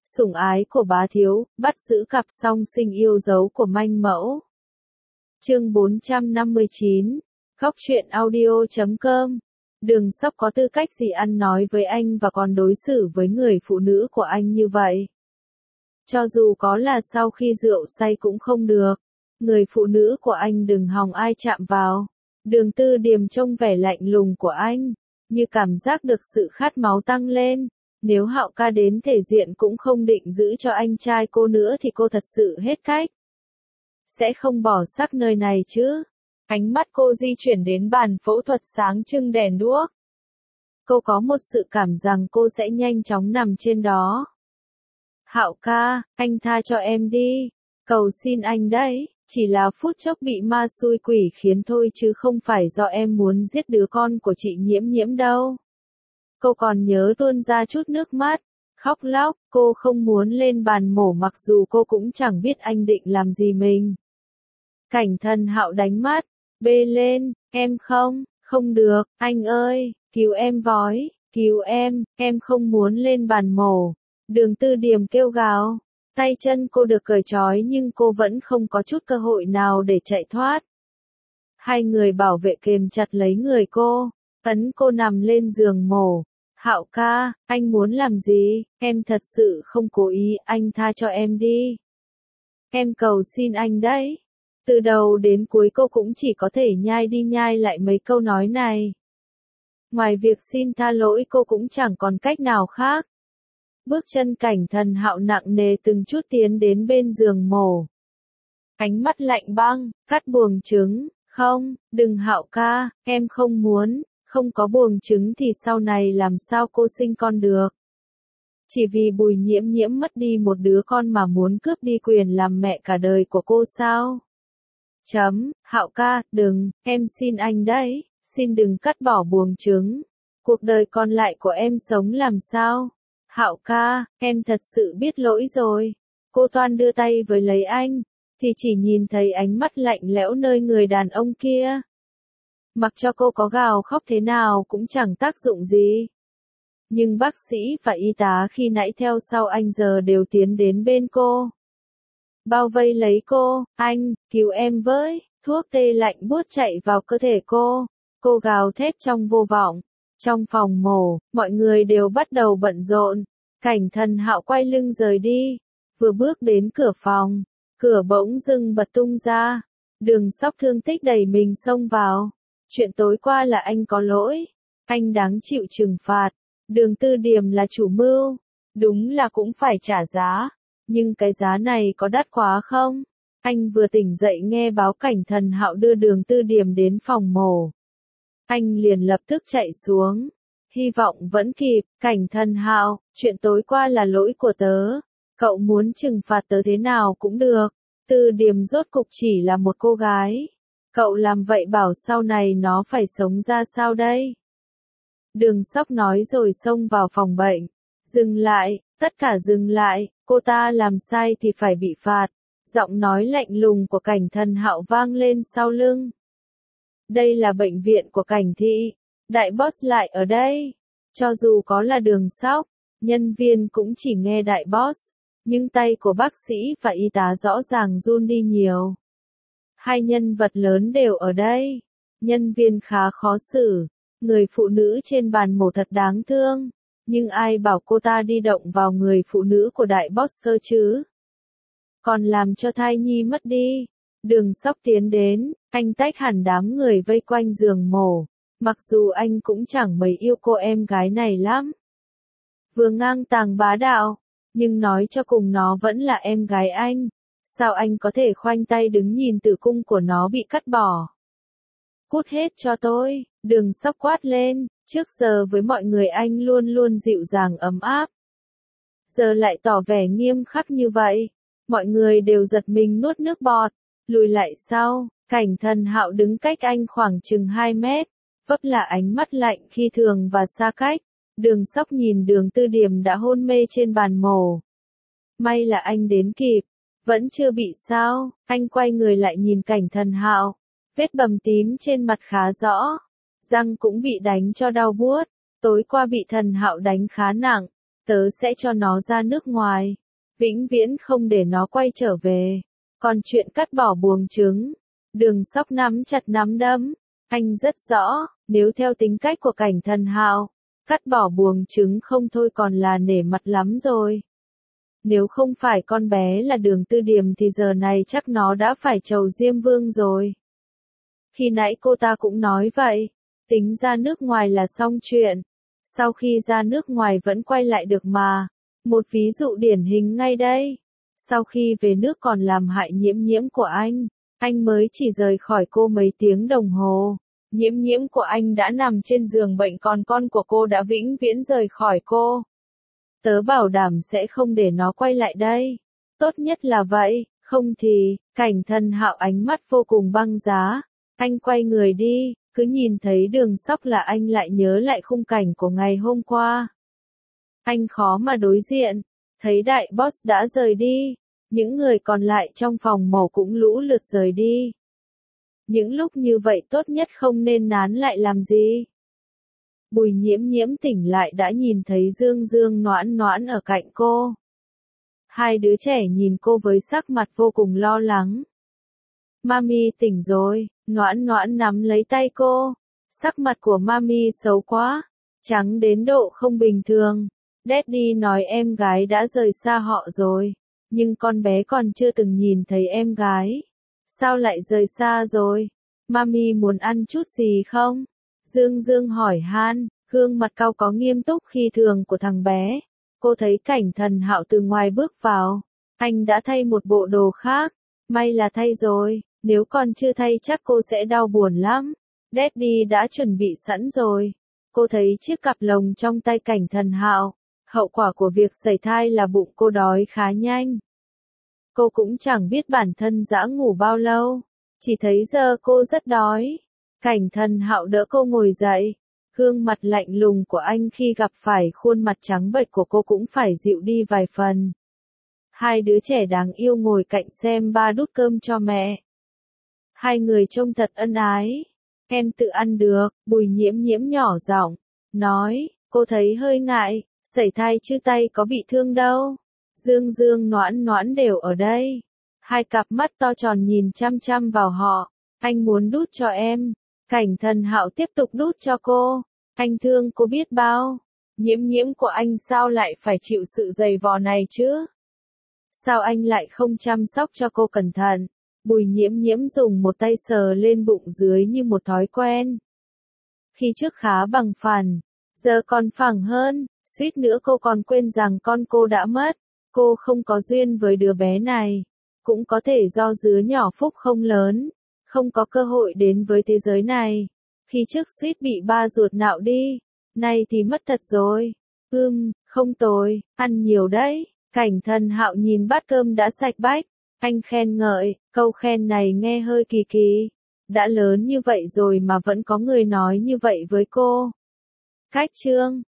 Sủng ái của bá thiếu, bắt giữ cặp song sinh yêu dấu của manh mẫu. Chương 459, Góc truyện audio.com. Đường Sóc có tư cách gì ăn nói với anh và còn đối xử với người phụ nữ của anh như vậy? Cho dù có là sau khi rượu say cũng không được. Người phụ nữ của anh đừng hòng ai chạm vào. Đường Tư Điềm trông vẻ lạnh lùng của anh, như cảm giác được sự khát máu tăng lên. Nếu Hạo ca đến thể diện cũng không định giữ cho anh trai cô nữa thì cô thật sự hết cách. Sẽ không bỏ xác nơi này chứ? Ánh mắt cô di chuyển đến bàn phẫu thuật sáng trưng đèn đuốc. Cô có một sự cảm rằng cô sẽ nhanh chóng nằm trên đó. Hạo ca, anh tha cho em đi. Cầu xin anh đấy, chỉ là phút chốc bị ma xui quỷ khiến thôi chứ không phải do em muốn giết đứa con của chị Nhiễm Nhiễm đâu. Cô còn nhớ tuôn ra chút nước mắt, khóc lóc, cô không muốn lên bàn mổ mặc dù cô cũng chẳng biết anh định làm gì mình. Cảnh Thần Hạo đánh mắt, bê lên, em không được, anh ơi, cứu em với, cứu em không muốn lên bàn mổ. Đường Tư Điềm kêu gào, tay chân cô được cởi trói nhưng cô vẫn không có chút cơ hội nào để chạy thoát. Hai người bảo vệ kềm chặt lấy người cô, ấn cô nằm lên giường mổ. Hạo ca, anh muốn làm gì? Em thật sự không cố ý, anh tha cho em đi. Em cầu xin anh đấy. Từ đầu đến cuối cô cũng chỉ có thể nhai đi nhai lại mấy câu nói này. Ngoài việc xin tha lỗi cô cũng chẳng còn cách nào khác. Bước chân Cảnh Thần Hạo nặng nề từng chút tiến đến bên giường mổ. Ánh mắt lạnh băng, cắt buồng trứng, không, đừng Hạo ca, em không muốn. Không có buồng trứng thì sau này làm sao cô sinh con được. Chỉ vì Bùi Nhiễm Nhiễm mất đi một đứa con mà muốn cướp đi quyền làm mẹ cả đời của cô sao? Hạo ca, đừng, em xin anh đấy, xin đừng cắt bỏ buồng trứng. Cuộc đời còn lại của em sống làm sao? Hạo ca, em thật sự biết lỗi rồi. Cô toan đưa tay với lấy anh, thì chỉ nhìn thấy ánh mắt lạnh lẽo nơi người đàn ông kia. Mặc cho cô có gào khóc thế nào cũng chẳng tác dụng gì. Nhưng bác sĩ và y tá khi nãy theo sau anh giờ đều tiến đến bên cô. Bao vây lấy cô, anh, cứu em với, thuốc tê lạnh buốt chạy vào cơ thể cô. Cô gào thét trong vô vọng. Trong phòng mổ, mọi người đều bắt đầu bận rộn. Cảnh Thần Hạo quay lưng rời đi. Vừa bước đến cửa phòng, cửa bỗng dưng bật tung ra. Đường Sóc thương tích đẩy mình xông vào. Chuyện tối qua là anh có lỗi, anh đáng chịu trừng phạt. Đường Tư Điềm là chủ mưu, đúng là cũng phải trả giá, nhưng cái giá này có đắt quá không? Anh vừa tỉnh dậy nghe báo Cảnh Thần Hạo đưa Đường Tư Điềm đến phòng mổ. Anh liền lập tức chạy xuống, hy vọng vẫn kịp. Cảnh Thần Hạo, chuyện tối qua là lỗi của tớ, cậu muốn trừng phạt tớ thế nào cũng được. Tư Điềm rốt cục chỉ là một cô gái. Cậu làm vậy bảo sau này nó phải sống ra sao đây? Đường Sóc nói rồi xông vào phòng bệnh. Dừng lại, tất cả dừng lại, cô ta làm sai thì phải bị phạt. Giọng nói lạnh lùng của Cảnh Thần Hạo vang lên sau lưng. Đây là bệnh viện của Cảnh thị, đại boss lại ở đây. Cho dù có là Đường Sóc, nhân viên cũng chỉ nghe đại boss, nhưng tay của bác sĩ và y tá rõ ràng run đi nhiều. Hai nhân vật lớn đều ở đây. Nhân viên khá khó xử. Người phụ nữ trên bàn mổ thật đáng thương. Nhưng ai bảo cô ta đi động vào người phụ nữ của đại boss cơ chứ? Còn làm cho thai nhi mất đi. Đường Sóc tiến đến, anh tách hẳn đám người vây quanh giường mổ. Mặc dù anh cũng chẳng mấy yêu cô em gái này lắm. Vừa ngang tàng bá đạo, nhưng nói cho cùng nó vẫn là em gái anh. Sao anh có thể khoanh tay đứng nhìn tử cung của nó bị cắt bỏ? Cút hết cho tôi, Đường Sóc quát lên, trước giờ với mọi người anh luôn luôn dịu dàng ấm áp. Giờ lại tỏ vẻ nghiêm khắc như vậy, mọi người đều giật mình nuốt nước bọt, lùi lại sau. Cảnh Thần Hạo đứng cách anh khoảng chừng 2 mét, vấp là ánh mắt lạnh khi thường và xa cách. Đường Sóc nhìn Đường Tư Điềm đã hôn mê trên bàn mổ. May là anh đến kịp. Vẫn chưa bị sao? Anh quay người lại nhìn Cảnh Thần Hạo. Vết bầm tím trên mặt khá rõ. Răng cũng bị đánh cho đau buốt. Tối qua bị Thần Hạo đánh khá nặng. tớ sẽ cho nó ra nước ngoài, vĩnh viễn không để nó quay trở về. Còn chuyện cắt bỏ buồng trứng, Đường Sóc nắm chặt nắm đấm, anh rất rõ, nếu theo tính cách của Cảnh Thần Hạo, cắt bỏ buồng trứng không thôi còn là nể mặt lắm rồi. Nếu không phải con bé là Đường Tư Điềm thì giờ này chắc nó đã phải chầu Diêm Vương rồi. Khi nãy cô ta cũng nói vậy, tính ra nước ngoài là xong chuyện, sau khi ra nước ngoài vẫn quay lại được mà. Một ví dụ điển hình ngay đây. Sau khi về nước còn làm hại Nhiễm Nhiễm của anh mới chỉ rời khỏi cô mấy tiếng đồng hồ. Nhiễm Nhiễm của anh đã nằm trên giường bệnh còn con của cô đã vĩnh viễn rời khỏi cô. Tớ bảo đảm sẽ không để nó quay lại đây. Tốt nhất là vậy, không thì, Cảnh Thần Hạo ánh mắt vô cùng băng giá. Anh quay người đi, cứ nhìn thấy Đường Sóc là anh lại nhớ lại khung cảnh của ngày hôm qua. Anh khó mà đối diện, thấy đại boss đã rời đi, những người còn lại trong phòng mổ cũng lũ lượt rời đi. Những lúc như vậy tốt nhất không nên nán lại làm gì. Bùi Nhiễm Nhiễm tỉnh lại đã nhìn thấy Dương Dương Noãn Noãn ở cạnh cô. Hai đứa trẻ nhìn cô với sắc mặt vô cùng lo lắng. Mami tỉnh rồi, Noãn Noãn nắm lấy tay cô. Sắc mặt của Mami xấu quá, trắng đến độ không bình thường. Daddy nói em gái đã rời xa họ rồi, nhưng con bé còn chưa từng nhìn thấy em gái. Sao lại rời xa rồi? Mami muốn ăn chút gì không? Dương Dương hỏi han, gương mặt cau có nghiêm túc khi thường của thằng bé. Cô thấy Cảnh Thần Hạo từ ngoài bước vào. Anh đã thay một bộ đồ khác. May là thay rồi, nếu còn chưa thay chắc cô sẽ đau buồn lắm. Daddy đã chuẩn bị sẵn rồi. Cô thấy chiếc cặp lồng trong tay Cảnh Thần Hạo. Hậu quả của việc sẩy thai là bụng cô đói khá nhanh. Cô cũng chẳng biết bản thân dã ngủ bao lâu, chỉ thấy giờ cô rất đói. Cảnh Thần Hạo đỡ cô ngồi dậy, gương mặt lạnh lùng của anh khi gặp phải khuôn mặt trắng bệch của cô cũng phải dịu đi vài phần. Hai đứa trẻ đáng yêu ngồi cạnh xem ba đút cơm cho mẹ. Hai người trông thật ân ái. Em tự ăn được, Bùi Nhiễm Nhiễm nhỏ giọng nói, cô thấy hơi ngại. Sẩy thai chứ tay có bị thương đâu. Dương Dương Noãn Noãn đều ở đây. Hai cặp mắt to tròn nhìn chăm chăm vào họ. Anh muốn đút cho em. Cảnh Thần Hạo tiếp tục đút cho cô. Anh thương cô biết bao. Nhiễm Nhiễm của anh sao lại phải chịu sự dày vò này chứ? Sao anh lại không chăm sóc cho cô cẩn thận? Bùi Nhiễm Nhiễm dùng một tay sờ lên bụng dưới như một thói quen. Khi trước khá bằng phẳng, giờ còn phẳng hơn. Suýt nữa cô còn quên rằng con cô đã mất. Cô không có duyên với đứa bé này. Cũng có thể do dứa nhỏ phúc không lớn. Không có cơ hội đến với thế giới này. Khi trước suýt bị ba ruột nạo đi. Nay thì mất thật rồi. Không tồi, ăn nhiều đấy. Cảnh Thần Hạo nhìn bát cơm đã sạch bách. Anh khen ngợi, câu khen này nghe hơi kỳ kỳ. Đã lớn như vậy rồi mà vẫn có người nói như vậy với cô. Cách chương